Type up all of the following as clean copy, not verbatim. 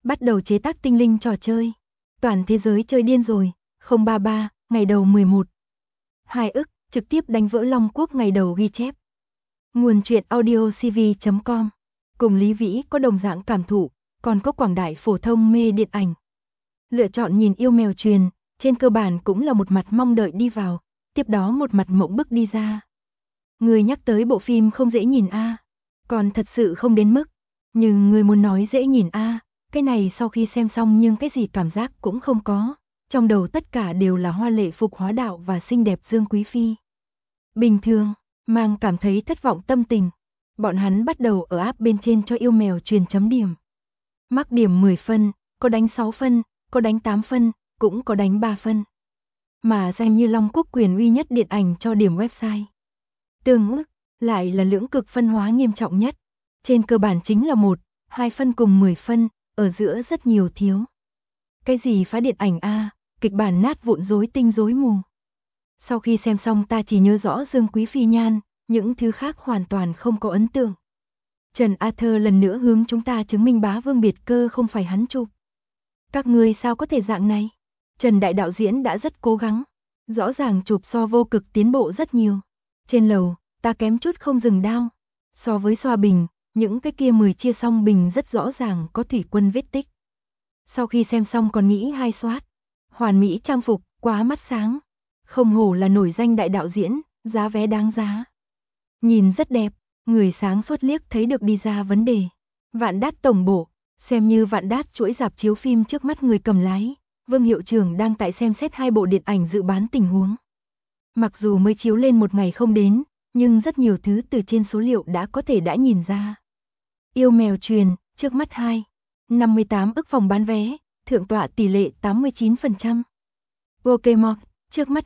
Bắt đầu chế tác tinh linh trò chơi. Toàn thế giới chơi điên rồi, 033, ngày đầu 11. 2 ức, trực tiếp đánh vỡ Long Quốc ngày đầu ghi chép. Nguồn truyện audiocv.com. Cùng Lý Vĩ có đồng dạng cảm thụ, còn có quảng đại phổ thông mê điện ảnh. Lựa chọn nhìn Yêu Mèo Truyền, trên cơ bản cũng là một mặt mong đợi đi vào, tiếp đó một mặt mộng bức đi ra. Người nhắc tới bộ phim không dễ nhìn a, còn thật sự không đến mức, nhưng người muốn nói dễ nhìn a, cái này sau khi xem xong nhưng cái gì cảm giác cũng không có, trong đầu tất cả đều là hoa lệ Phục Hóa Đạo và xinh đẹp Dương Quý Phi. Bình thường, mang cảm thấy thất vọng tâm tình, bọn hắn bắt đầu ở app bên trên cho Yêu Mèo Truyền chấm điểm. Mắc điểm 10 phân, có đánh 6 phân, có đánh 8 phân, cũng có đánh 3 phân. Mà danh như Long Quốc quyền uy nhất điện ảnh cho điểm website. Tương ức, lại là lưỡng cực phân hóa nghiêm trọng nhất. Trên cơ bản chính là 1, 2 phân cùng 10 phân, ở giữa rất nhiều thiếu. Cái gì phá điện ảnh a, kịch bản nát vụn rối tinh rối mù. Sau khi xem xong ta chỉ nhớ rõ Dương Quý Phi nhan, những thứ khác hoàn toàn không có ấn tượng. Trần Arthur lần nữa hướng chúng ta chứng minh Bá Vương biệt cơ không phải hắn chụp. Các ngươi sao có thể dạng này? Trần Đại đạo diễn đã rất cố gắng, rõ ràng chụp so Vô Cực tiến bộ rất nhiều. Trên lầu, ta kém chút không dừng đao. So với xoa bình, những cái kia 10 chia xong bình rất rõ ràng có thủy quân vết tích. Sau khi xem xong còn nghĩ hai soát. Hoàn mỹ trang phục, quá mắt sáng. Không hổ là nổi danh đại đạo diễn, giá vé đáng giá. Nhìn rất đẹp, người sáng suốt liếc thấy được đi ra vấn đề. Vạn Đát tổng bộ, xem như Vạn Đát chuỗi rạp chiếu phim trước mắt người cầm lái. Vương hiệu trưởng đang tại xem xét 2 bộ điện ảnh dự bán tình huống. Mặc dù mới chiếu lên một ngày không đến, nhưng rất nhiều thứ từ trên số liệu đã có thể đã nhìn ra. Yêu Mèo Truyền, trước mắt 58 ức phòng bán vé, thượng tọa tỷ lệ 89%. Pokemon, trước mắt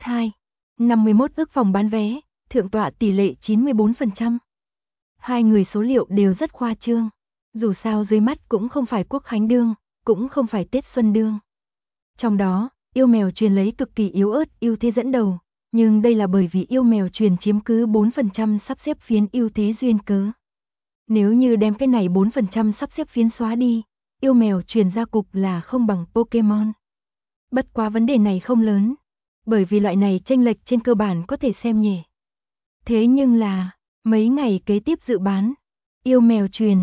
51 ức phòng bán vé, thượng tọa tỷ lệ 94%. Hai người số liệu đều rất khoa trương. Dù sao dưới mắt cũng không phải Quốc Khánh đương, cũng không phải Tết Xuân đương. Trong đó, Yêu Mèo Truyền lấy cực kỳ yếu ớt ưu thế dẫn đầu, nhưng đây là bởi vì Yêu Mèo Truyền chiếm cứ 4% sắp xếp phiến ưu thế duyên cớ. Nếu như đem cái này 4% sắp xếp phiến xóa đi, Yêu Mèo Truyền ra cục là không bằng Pokemon. Bất quá vấn đề này không lớn, bởi vì loại này chênh lệch trên cơ bản có thể xem nhẹ. Thế nhưng là, mấy ngày kế tiếp dự bán, Yêu Mèo Truyền,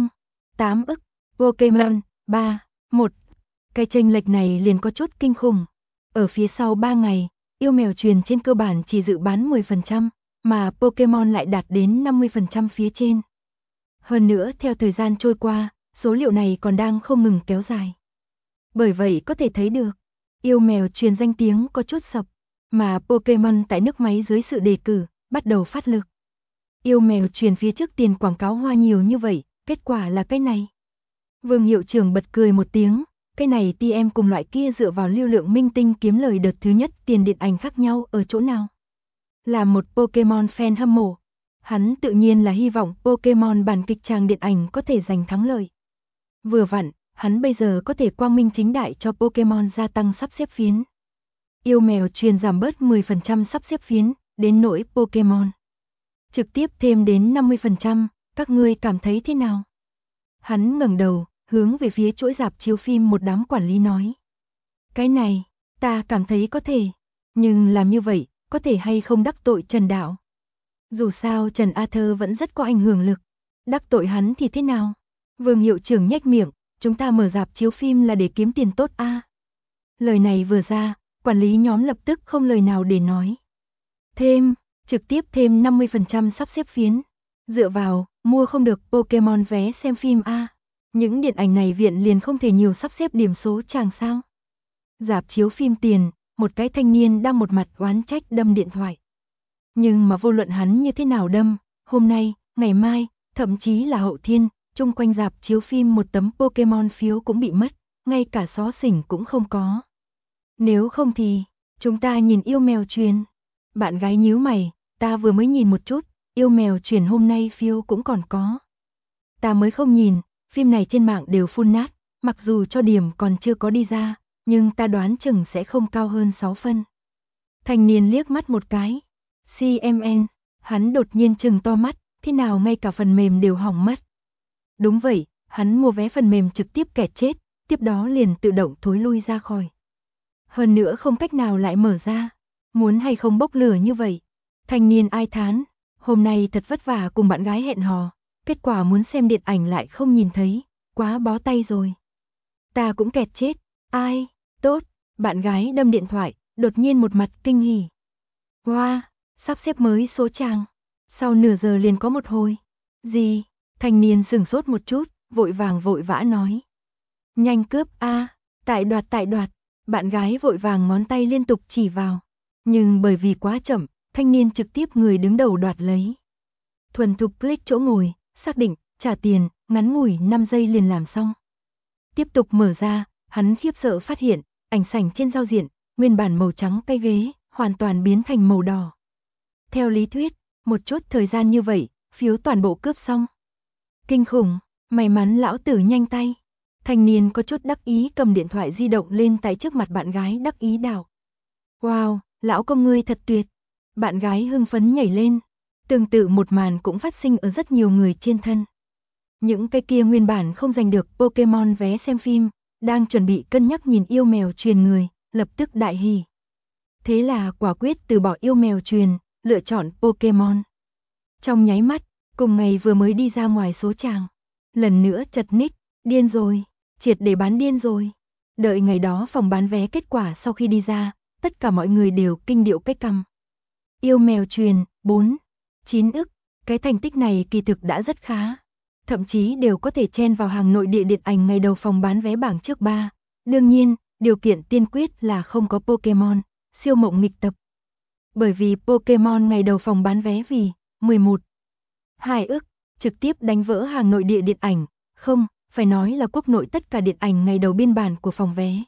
8 ức, Pokemon, 1. Cái chênh lệch này liền có chút kinh khủng. Ở phía sau 3 ngày, Yêu Mèo Truyền trên cơ bản chỉ dự bán 10%, mà Pokemon lại đạt đến 50% phía trên. Hơn nữa theo thời gian trôi qua, số liệu này còn đang không ngừng kéo dài. Bởi vậy có thể thấy được, Yêu Mèo Truyền danh tiếng có chút sập, mà Pokemon tại nước máy dưới sự đề cử, bắt đầu phát lực. Yêu Mèo Truyền phía trước tiền quảng cáo hoa nhiều như vậy, kết quả là cái này. Vương hiệu trưởng bật cười một tiếng, cái này TM cùng loại kia dựa vào lưu lượng minh tinh kiếm lời đợt thứ nhất tiền điện ảnh khác nhau ở chỗ nào. Là một Pokemon fan hâm mộ, hắn tự nhiên là hy vọng Pokemon bản kịch tràng điện ảnh có thể giành thắng lợi. Vừa vặn, hắn bây giờ có thể quang minh chính đại cho Pokemon gia tăng sắp xếp phiến. Yêu Mèo Truyền giảm bớt 10% sắp xếp phiến, đến nỗi Pokemon trực tiếp thêm đến 50%, các ngươi cảm thấy thế nào? Hắn ngẩng đầu, hướng về phía chuỗi rạp chiếu phim một đám quản lý nói. Cái này, ta cảm thấy có thể, nhưng làm như vậy, có thể hay không đắc tội Trần Đạo? Dù sao Trần Arthur vẫn rất có ảnh hưởng lực, đắc tội hắn thì thế nào? Vương hiệu trưởng nhếch miệng, chúng ta mở rạp chiếu phim là để kiếm tiền tốt a. Lời này vừa ra, quản lý nhóm lập tức không lời nào để nói. Trực tiếp thêm 50% sắp xếp phiến. Dựa vào, mua không được Pokemon vé xem phim a. Những điện ảnh này viện liền không thể nhiều sắp xếp điểm số chàng sao? Rạp chiếu phim tiền, một cái thanh niên đang một mặt oán trách đâm điện thoại. Nhưng mà vô luận hắn như thế nào đâm, hôm nay, ngày mai, thậm chí là hậu thiên, chung quanh rạp chiếu phim một tấm Pokemon phiếu cũng bị mất, ngay cả xó xỉnh cũng không có. Nếu không thì, chúng ta nhìn Yêu Mèo Truyền. Bạn gái nhíu mày, ta vừa mới nhìn một chút, Yêu Mèo Truyền hôm nay phiếu cũng còn có. Ta mới không nhìn, phim này trên mạng đều phun nát, mặc dù cho điểm còn chưa có đi ra, nhưng ta đoán chừng sẽ không cao hơn 6 phân. Thanh niên liếc mắt một cái. CMN, hắn đột nhiên trừng to mắt, thế nào ngay cả phần mềm đều hỏng mất. Đúng vậy, hắn mua vé phần mềm trực tiếp kẹt chết, tiếp đó liền tự động thối lui ra khỏi. Hơn nữa không cách nào lại mở ra, muốn hay không bốc lửa như vậy. Thanh niên ai thán, hôm nay thật vất vả cùng bạn gái hẹn hò, kết quả muốn xem điện ảnh lại không nhìn thấy, quá bó tay rồi. Ta cũng kẹt chết, ai, tốt, bạn gái đâm điện thoại, đột nhiên một mặt kinh hỉ. Wow, sắp xếp mới số chàng, sau nửa giờ liền có một hồi. Gì? Thanh niên sửng sốt một chút, vội vàng vội vã nói. Nhanh cướp a, tại đoạt, bạn gái vội vàng ngón tay liên tục chỉ vào. Nhưng bởi vì quá chậm, thanh niên trực tiếp người đứng đầu đoạt lấy. Thuần thục click chỗ ngồi, xác định, trả tiền, ngắn ngủi 5 giây liền làm xong. Tiếp tục mở ra, hắn khiếp sợ phát hiện, ảnh sảnh trên giao diện, nguyên bản màu trắng cây ghế, hoàn toàn biến thành màu đỏ. Theo lý thuyết, một chút thời gian như vậy, phiếu toàn bộ cướp xong. Kinh khủng, may mắn lão tử nhanh tay. Thanh niên có chút đắc ý cầm điện thoại di động lên tại trước mặt bạn gái đắc ý đảo. Wow, lão công ngươi thật tuyệt. Bạn gái hưng phấn nhảy lên. Tương tự một màn cũng phát sinh ở rất nhiều người trên thân. Những cái kia nguyên bản không giành được Pokemon vé xem phim, đang chuẩn bị cân nhắc nhìn yêu mèo truyền người, lập tức đại hỉ. Thế là quả quyết từ bỏ yêu mèo truyền, lựa chọn Pokemon. Trong nháy mắt, cùng ngày vừa mới đi ra ngoài số chàng, lần nữa chật ních, điên rồi, triệt để bán điên rồi. Đợi ngày đó phòng bán vé kết quả sau khi đi ra, tất cả mọi người đều kinh điệu cái cằm. Yêu mèo truyền, 9 ức, cái thành tích này kỳ thực đã rất khá. Thậm chí đều có thể chen vào hàng nội địa điện ảnh ngày đầu phòng bán vé bảng trước 3. Đương nhiên, điều kiện tiên quyết là không có Pokemon, siêu mộng nghịch tập. Bởi vì Pokemon ngày đầu phòng bán vé vì 11,2 ức, trực tiếp đánh vỡ hàng nội địa điện ảnh, không, phải nói là quốc nội tất cả điện ảnh ngày đầu biên bản của phòng vé.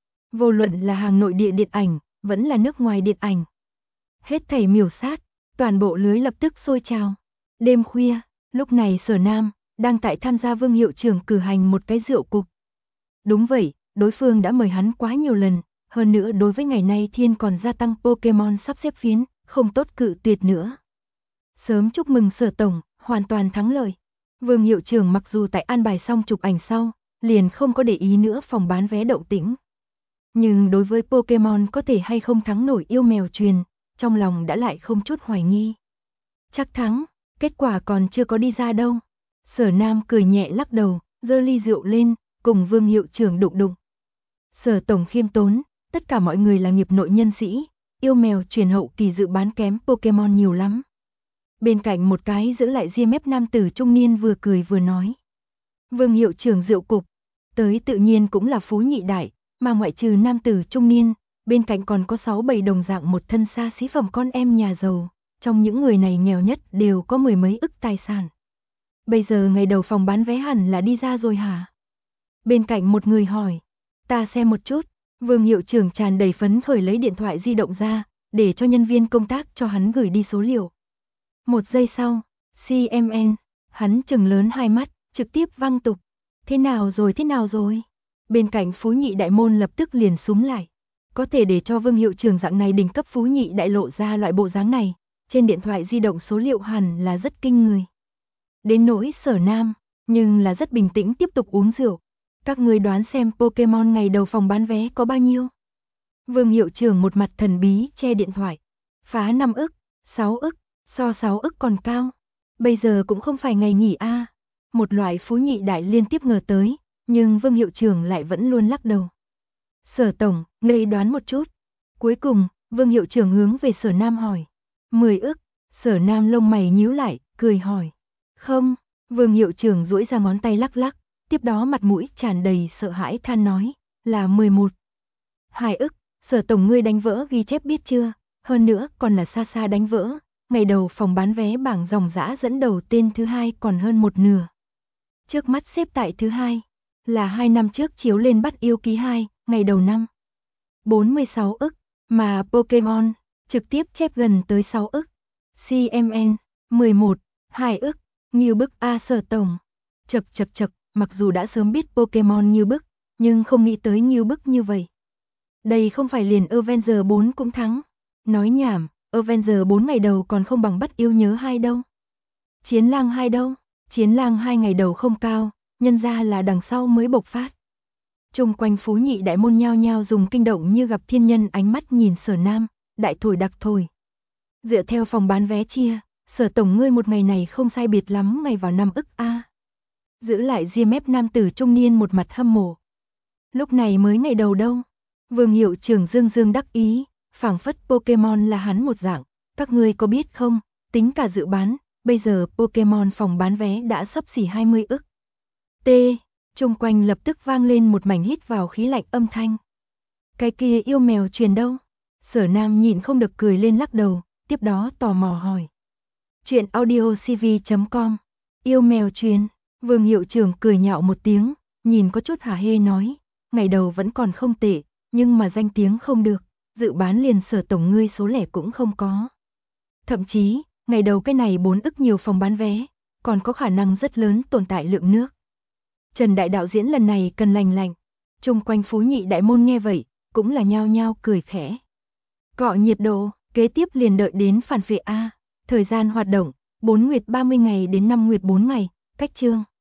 Vô luận là hàng nội địa điện ảnh, vẫn là nước ngoài điện ảnh. Hết thảy miểu sát, toàn bộ lưới lập tức sôi trào. Đêm khuya, lúc này Sở Nam đang tại tham gia Vương hiệu trưởng cử hành một cái rượu cục. Đúng vậy, đối phương đã mời hắn quá nhiều lần, hơn nữa đối với ngày nay thiên còn gia tăng Pokemon sắp xếp phiến, không tốt cự tuyệt nữa. Sớm chúc mừng Sở tổng, hoàn toàn thắng lợi. Vương hiệu trưởng mặc dù tại an bài xong chụp ảnh sau, liền không có để ý nữa phòng bán vé động tĩnh. Nhưng đối với Pokemon có thể hay không thắng nổi yêu mèo truyền, trong lòng đã lại không chút hoài nghi. Chắc thắng, kết quả còn chưa có đi ra đâu. Sở Nam cười nhẹ lắc đầu, giơ ly rượu lên, cùng Vương hiệu trưởng đụng đụng. Sở tổng khiêm tốn, tất cả mọi người là nghiệp nội nhân sĩ, yêu mèo truyền hậu kỳ dự bán kém Pokemon nhiều lắm. Bên cạnh một cái giữ lại ria mép nam tử trung niên vừa cười vừa nói. Vương hiệu trưởng rượu cục, tới tự nhiên cũng là phú nhị đại, mà ngoại trừ nam tử trung niên, bên cạnh còn có 6-7 đồng dạng một thân xa xí phẩm con em nhà giàu, trong những người này nghèo nhất đều có mười mấy ức tài sản. Bây giờ ngày đầu phòng bán vé hẳn là đi ra rồi hả? Bên cạnh một người hỏi, ta xem một chút. Vương hiệu trưởng tràn đầy phấn khởi lấy điện thoại di động ra, để cho nhân viên công tác cho hắn gửi đi số liệu. Một giây sau, CMN, hắn trừng lớn hai mắt, trực tiếp văng tục. Thế nào rồi? Bên cạnh phú nhị đại môn lập tức liền súm lại. Có thể để cho Vương hiệu trưởng dạng này đỉnh cấp phú nhị đại lộ ra loại bộ dáng này, trên điện thoại di động số liệu hẳn là rất kinh người. Đến nỗi Sở Nam, nhưng là rất bình tĩnh tiếp tục uống rượu. Các người đoán xem Pokemon ngày đầu phòng bán vé có bao nhiêu? Vương hiệu trưởng một mặt thần bí che điện thoại. Phá 5 ức, 6 ức, so 6 ức còn cao. Bây giờ cũng không phải ngày nghỉ a. Một loại phú nhị đại liên tiếp ngờ tới, nhưng Vương hiệu trưởng lại vẫn luôn lắc đầu. Sở tổng, ngươi đoán một chút. Cuối cùng, Vương hiệu trưởng hướng về Sở Nam hỏi. 10 ức, Sở Nam lông mày nhíu lại, cười hỏi. Không, Vương hiệu trưởng duỗi ra ngón tay lắc lắc, tiếp đó mặt mũi tràn đầy sợ hãi than nói, là 11,2 ức, Sở tổng ngươi đánh vỡ ghi chép biết chưa, hơn nữa còn là xa xa đánh vỡ, ngày đầu phòng bán vé bảng dòng dã dẫn đầu tên thứ hai còn hơn một nửa. Trước mắt xếp tại thứ hai, là 2 năm trước chiếu lên Bắt Yêu Ký 2, ngày đầu năm. 46 ức, mà Pokemon trực tiếp chép gần tới 6 ức. CMN 11,2 ức, Ngưu bức a Sở tổng. Chậc, mặc dù đã sớm biết Pokemon Ngưu bức, nhưng không nghĩ tới Ngưu bức như vậy. Đây không phải liền Avenger 4 cũng thắng. Nói nhảm, Avenger 4 ngày đầu còn không bằng Bắt Yêu Nhớ 2 đâu. Chiến Lang 2 đâu? Chiến Lang 2 ngày đầu không cao, nhân ra là đằng sau mới bộc phát. Chung quanh Phú Nhị Đại môn nhao nhao dùng kinh động như gặp thiên nhân ánh mắt nhìn Sở Nam, đại thổi đặc thổi. Dựa theo phòng bán vé chia, Sở tổng ngươi một ngày này không sai biệt lắm ngày vào 5 ức a. Giữ lại GMF nam tử trung niên một mặt hâm mộ. Lúc này mới ngày đầu đâu. Vương hiệu trưởng dương dương đắc ý, phảng phất Pokemon là hắn một dạng, các ngươi có biết không, tính cả dự bán, bây giờ Pokemon phòng bán vé đã xấp xỉ 20 ức. T. Chung quanh lập tức vang lên một mảnh hít vào khí lạnh âm thanh. Cái kia yêu mèo truyền đâu? Sở Nam nhịn không được cười lên lắc đầu, tiếp đó tò mò hỏi. Chuyện audiocv.com. Yêu mèo truyền. Vương hiệu trưởng cười nhạo một tiếng, nhìn có chút hả hê nói, ngày đầu vẫn còn không tệ, nhưng mà danh tiếng không được, dự bán liền Sở tổng ngươi số lẻ cũng không có. Thậm chí, ngày đầu cái này 4 ức nhiều phòng bán vé, còn có khả năng rất lớn tồn tại lượng nước. Trần đại đạo diễn lần này cần lành lạnh. Chung quanh Phú Nhị Đại môn nghe vậy, cũng là nhao nhao cười khẽ. Cọ nhiệt độ, kế tiếp liền đợi đến phản phệ A. Thời gian hoạt động, 4 nguyệt 30 ngày đến 5 nguyệt 4 ngày, cách chương.